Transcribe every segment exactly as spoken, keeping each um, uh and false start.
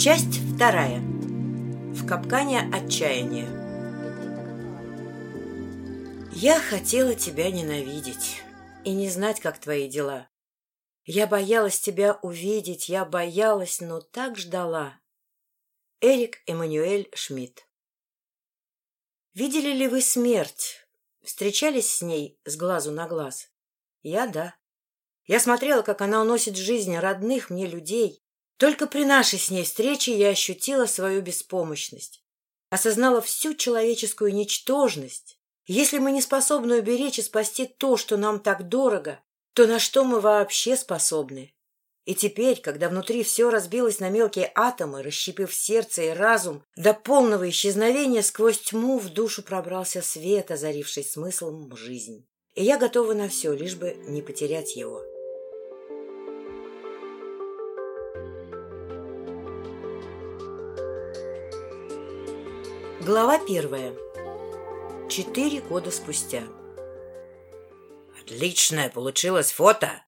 Часть вторая. В капкане отчаяния. Я хотела тебя ненавидеть и не знать, как твои дела. Я боялась тебя увидеть, я боялась, но так ждала. Эрик Эммануэль Шмидт. Видели ли вы смерть? Встречались с ней с глазу на глаз? Я — да. Я смотрела, как она уносит жизни родных мне людей. Только при нашей с ней встрече я ощутила свою беспомощность, осознала всю человеческую ничтожность. Если мы не способны уберечь и спасти то, что нам так дорого, то на что мы вообще способны? И теперь, когда внутри все разбилось на мелкие атомы, расщепив сердце и разум, до полного исчезновения сквозь тьму в душу пробрался свет, озаривший смыслом жизнь. И я готова на все, лишь бы не потерять его. Глава первая. Четыре года спустя. Отличное получилось фото.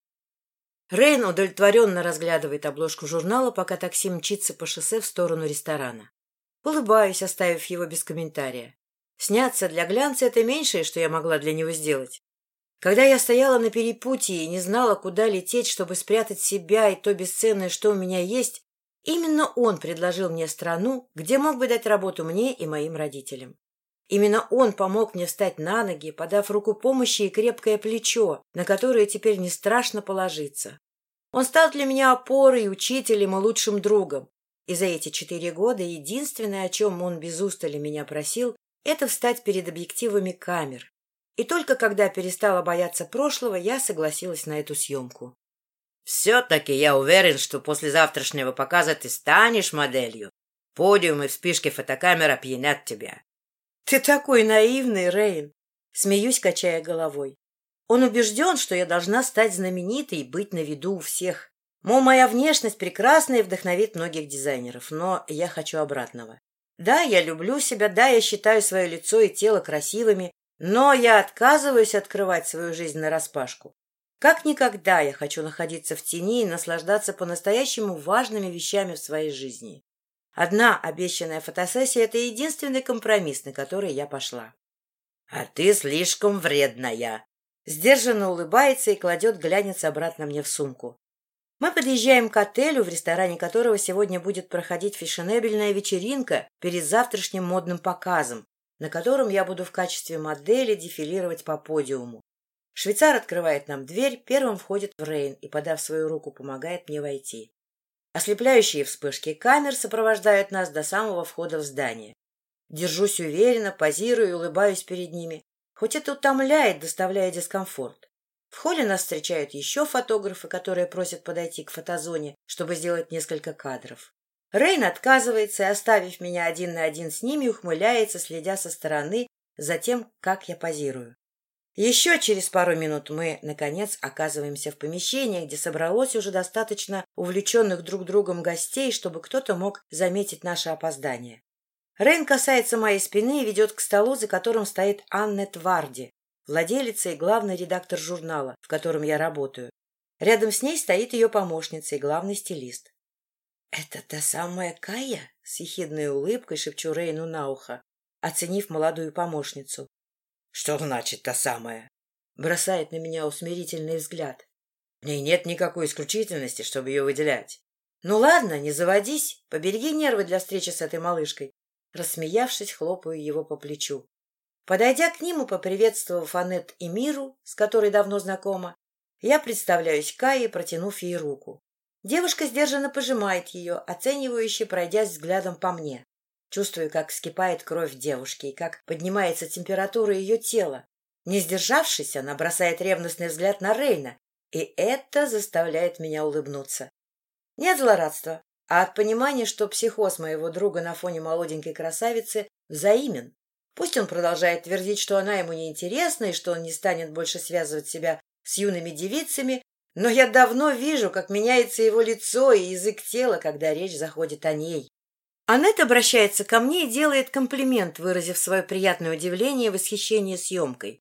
Рейн удовлетворенно разглядывает обложку журнала, пока такси мчится по шоссе в сторону ресторана. Улыбаюсь, оставив его без комментария. Сняться для глянца — это меньшее, что я могла для него сделать. Когда я стояла на перепутье и не знала, куда лететь, чтобы спрятать себя и то бесценное, что у меня есть, именно он предложил мне страну, где мог бы дать работу мне и моим родителям. Именно он помог мне встать на ноги, подав руку помощи и крепкое плечо, на которое теперь не страшно положиться. Он стал для меня опорой, учителем и лучшим другом. И за эти четыре года единственное, о чем он без устали меня просил, это встать перед объективами камер. И только когда перестала бояться прошлого, я согласилась на эту съемку. Все-таки я уверен, что после завтрашнего показа ты станешь моделью. Подиум и вспышки фотокамер опьянят тебя. Ты такой наивный, Рейн. Смеюсь, качая головой. Он убежден, что я должна стать знаменитой и быть на виду у всех. Мол, моя внешность прекрасна и вдохновит многих дизайнеров, но я хочу обратного. Да, я люблю себя, да, я считаю свое лицо и тело красивыми, но я отказываюсь открывать свою жизнь нараспашку. Как никогда я хочу находиться в тени и наслаждаться по-настоящему важными вещами в своей жизни. Одна обещанная фотосессия — это единственный компромисс, на который я пошла. — А ты слишком вредная. Сдержанно улыбается и кладет глянец обратно мне в сумку. Мы подъезжаем к отелю, в ресторане которого сегодня будет проходить фешенебельная вечеринка перед завтрашним модным показом, на котором я буду в качестве модели дефилировать по подиуму. Швейцар открывает нам дверь, первым входит в Рейн и, подав свою руку, помогает мне войти. Ослепляющие вспышки камер сопровождают нас до самого входа в здание. Держусь уверенно, позирую и улыбаюсь перед ними, хоть это утомляет, доставляя дискомфорт. В холле нас встречают еще фотографы, которые просят подойти к фотозоне, чтобы сделать несколько кадров. Рейн отказывается и, оставив меня один на один с ними, ухмыляется, следя со стороны за тем, как я позирую. Еще через пару минут мы, наконец, оказываемся в помещении, где собралось уже достаточно увлеченных друг другом гостей, чтобы кто-то мог заметить наше опоздание. Рейн касается моей спины и ведет к столу, за которым стоит Аннет Варди, владелица и главный редактор журнала, в котором я работаю. Рядом с ней стоит ее помощница и главный стилист. — Это та самая Кая? — с ехидной улыбкой шепчу Рейну на ухо, оценив молодую помощницу. — Что значит та самая? — бросает на меня усмирительный взгляд. — В ней нет никакой исключительности, чтобы ее выделять. — Ну ладно, не заводись, побереги нервы для встречи с этой малышкой. Рассмеявшись, хлопаю его по плечу. Подойдя к ним и поприветствовав Аннет и Миру, с которой давно знакома, я представляюсь Кае, протянув ей руку. Девушка сдержанно пожимает ее, оценивающе пройдясь взглядом по мне. Чувствую, как вскипает кровь девушки и как поднимается температура ее тела. Не сдержавшись, она бросает ревностный взгляд на Рейна, и это заставляет меня улыбнуться. Не от злорадства, а от понимания, что психоз моего друга на фоне молоденькой красавицы взаимен. Пусть он продолжает твердить, что она ему неинтересна и что он не станет больше связывать себя с юными девицами, но я давно вижу, как меняется его лицо и язык тела, когда речь заходит о ней. Аннет обращается ко мне и делает комплимент, выразив свое приятное удивление и восхищение съемкой.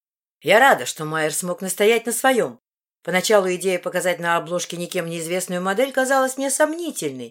Я рада, что Майер смог настоять на своем. Поначалу идея показать на обложке никем неизвестную модель казалась мне сомнительной,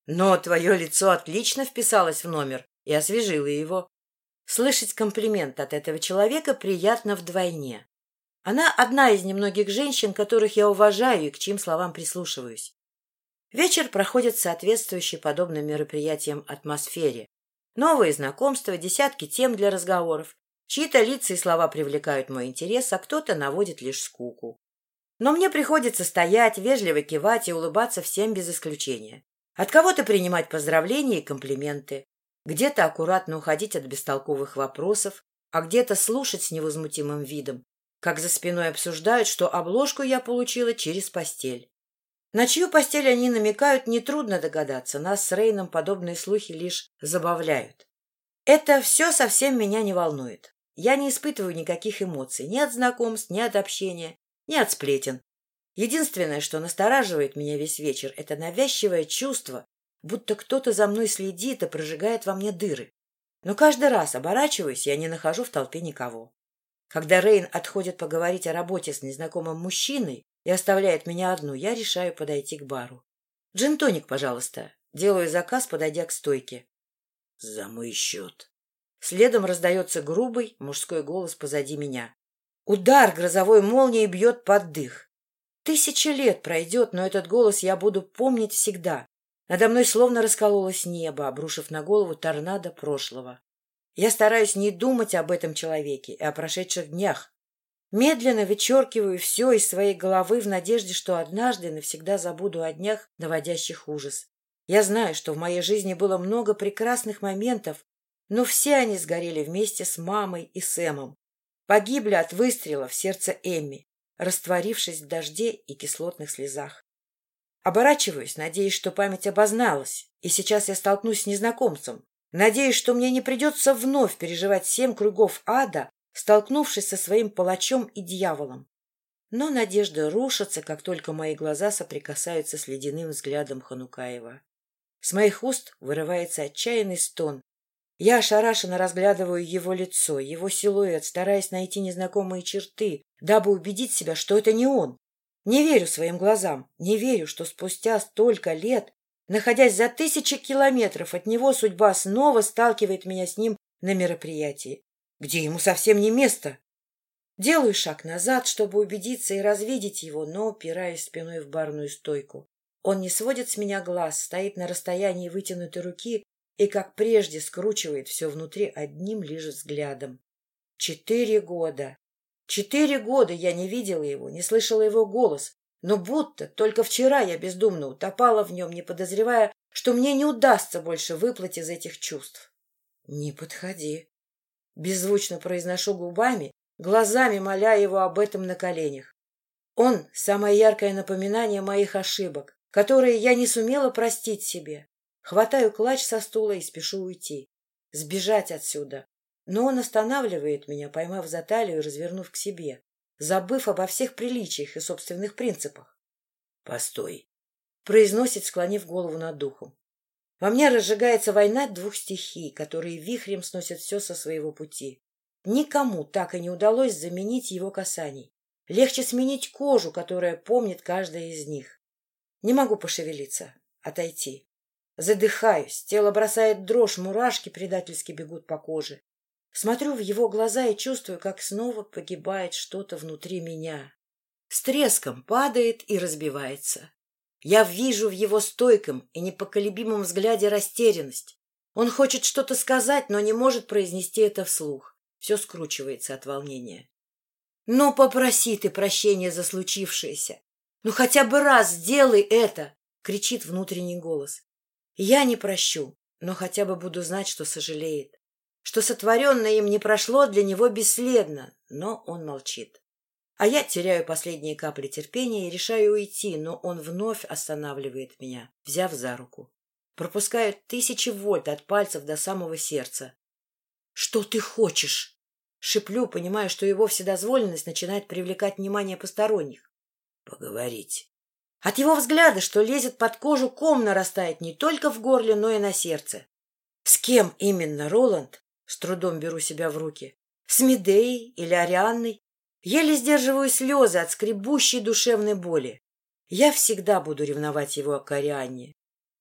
Но твое лицо отлично вписалось в номер и освежило его. Слышать комплимент от этого человека приятно вдвойне. Она одна из немногих женщин, которых я уважаю и к чьим словам прислушиваюсь. Вечер проходит в соответствующей подобным мероприятиям атмосфере. Новые знакомства, десятки тем для разговоров. Чьи-то лица и слова привлекают мой интерес, а кто-то наводит лишь скуку. Но мне приходится стоять, вежливо кивать и улыбаться всем без исключения. От кого-то принимать поздравления и комплименты. Где-то аккуратно уходить от бестолковых вопросов, а где-то слушать с невозмутимым видом, как за спиной обсуждают, что обложку я получила через постель. На чью постель они намекают, нетрудно догадаться, нас с Рейном подобные слухи лишь забавляют. Это все совсем меня не волнует. Я не испытываю никаких эмоций ни от знакомств, ни от общения, ни от сплетен. Единственное, что настораживает меня весь вечер, это навязчивое чувство, будто кто-то за мной следит и прожигает во мне дыры. Но каждый раз оборачиваюсь, я не нахожу в толпе никого. Когда Рейн отходит поговорить о работе с незнакомым мужчиной и оставляет меня одну, я решаю подойти к бару. «Джин-тоник, пожалуйста». Делаю заказ, подойдя к стойке. «За мой счет». Следом раздается грубый мужской голос позади меня. Удар грозовой молнии бьет под дых. Тысяча лет пройдет, но этот голос я буду помнить всегда. Надо мной словно раскололось небо, обрушив на голову торнадо прошлого. Я стараюсь не думать об этом человеке и о прошедших днях. Медленно вычеркиваю все из своей головы в надежде, что однажды навсегда забуду о днях, наводящих ужас. Я знаю, что в моей жизни было много прекрасных моментов, но все они сгорели вместе с мамой и Сэмом. Погибли от выстрела в сердце Эмми, растворившись в дожде и кислотных слезах. Оборачиваюсь, надеясь, что память обозналась, и сейчас я столкнусь с незнакомцем. Надеюсь, что мне не придется вновь переживать семь кругов ада, столкнувшись со своим палачом и дьяволом. Но надежда рушится, как только мои глаза соприкасаются с ледяным взглядом Ханукаева. С моих уст вырывается отчаянный стон. Я ошарашенно разглядываю его лицо, его силуэт, стараясь найти незнакомые черты, дабы убедить себя, что это не он. Не верю своим глазам, не верю, что спустя столько лет, находясь за тысячи километров от него, судьба снова сталкивает меня с ним на мероприятии, где ему совсем не место. Делаю шаг назад, чтобы убедиться и развидеть его, но упираюсь спиной в барную стойку. Он не сводит с меня глаз, стоит на расстоянии вытянутой руки и, как прежде, скручивает все внутри одним лишь взглядом. Четыре года. Четыре года я не видела его, не слышала его голос, но будто только вчера я бездумно утопала в нем, не подозревая, что мне не удастся больше выплыть из этих чувств. «Не подходи», — беззвучно произношу губами, глазами моля его об этом на коленях. Он — самое яркое напоминание моих ошибок, которые я не сумела простить себе. Хватаю клатч со стула и спешу уйти, сбежать отсюда. Но он останавливает меня, поймав за талию и развернув к себе, забыв обо всех приличиях и собственных принципах. — Постой, — произносит, склонив голову над духом. Во мне разжигается война двух стихий, которые вихрем сносят все со своего пути. Никому так и не удалось заменить его касаний. Легче сменить кожу, которая помнит каждая из них. Не могу пошевелиться, отойти. Задыхаюсь, тело бросает дрожь, мурашки предательски бегут по коже. Смотрю в его глаза и чувствую, как снова погибает что-то внутри меня. С треском падает и разбивается. Я вижу в его стойком и непоколебимом взгляде растерянность. Он хочет что-то сказать, но не может произнести это вслух. Все скручивается от волнения. «Ну, попроси ты прощения за случившееся! Ну, хотя бы раз сделай это!» — кричит внутренний голос. «Я не прощу, но хотя бы буду знать, что сожалеет, что сотворенное им не прошло для него бесследно», но он молчит. А я теряю последние капли терпения и решаю уйти, но он вновь останавливает меня, взяв за руку. Пропускает тысячи вольт от пальцев до самого сердца. «Что ты хочешь?» Шиплю, понимая, что его вседозволенность начинает привлекать внимание посторонних. «Поговорить». От его взгляда, что лезет под кожу, ком нарастает не только в горле, но и на сердце. С кем именно, Роланд? С трудом беру себя в руки. С Медеей или Арианной? Еле сдерживаю слезы от скребущей душевной боли. Я всегда буду ревновать его к Арианне.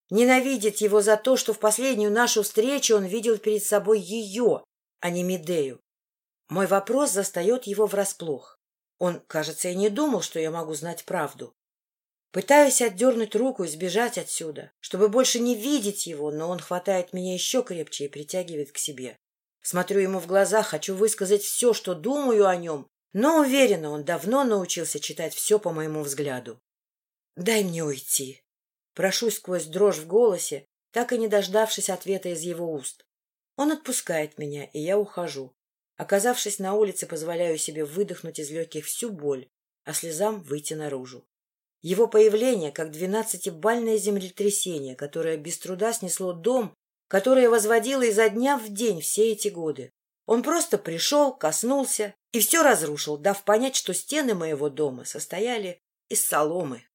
Ненавидит его за то, что в последнюю нашу встречу он видел перед собой ее, а не Медею. Мой вопрос застает его врасплох. Он, кажется, и не думал, что я могу знать правду. Пытаюсь отдернуть руку и сбежать отсюда, чтобы больше не видеть его, но он хватает меня еще крепче и притягивает к себе. Смотрю ему в глаза, хочу высказать все, что думаю о нем, но уверена, он давно научился читать все по моему взгляду. «Дай мне уйти!» Прошу сквозь дрожь в голосе, так и не дождавшись ответа из его уст. Он отпускает меня, и я ухожу. Оказавшись на улице, позволяю себе выдохнуть из легких всю боль, а слезам выйти наружу. Его появление, как двенадцатибальное землетрясение, которое без труда снесло дом, которое возводило изо дня в день все эти годы. Он просто пришел, коснулся и все разрушил, дав понять, что стены моего дома состояли из соломы.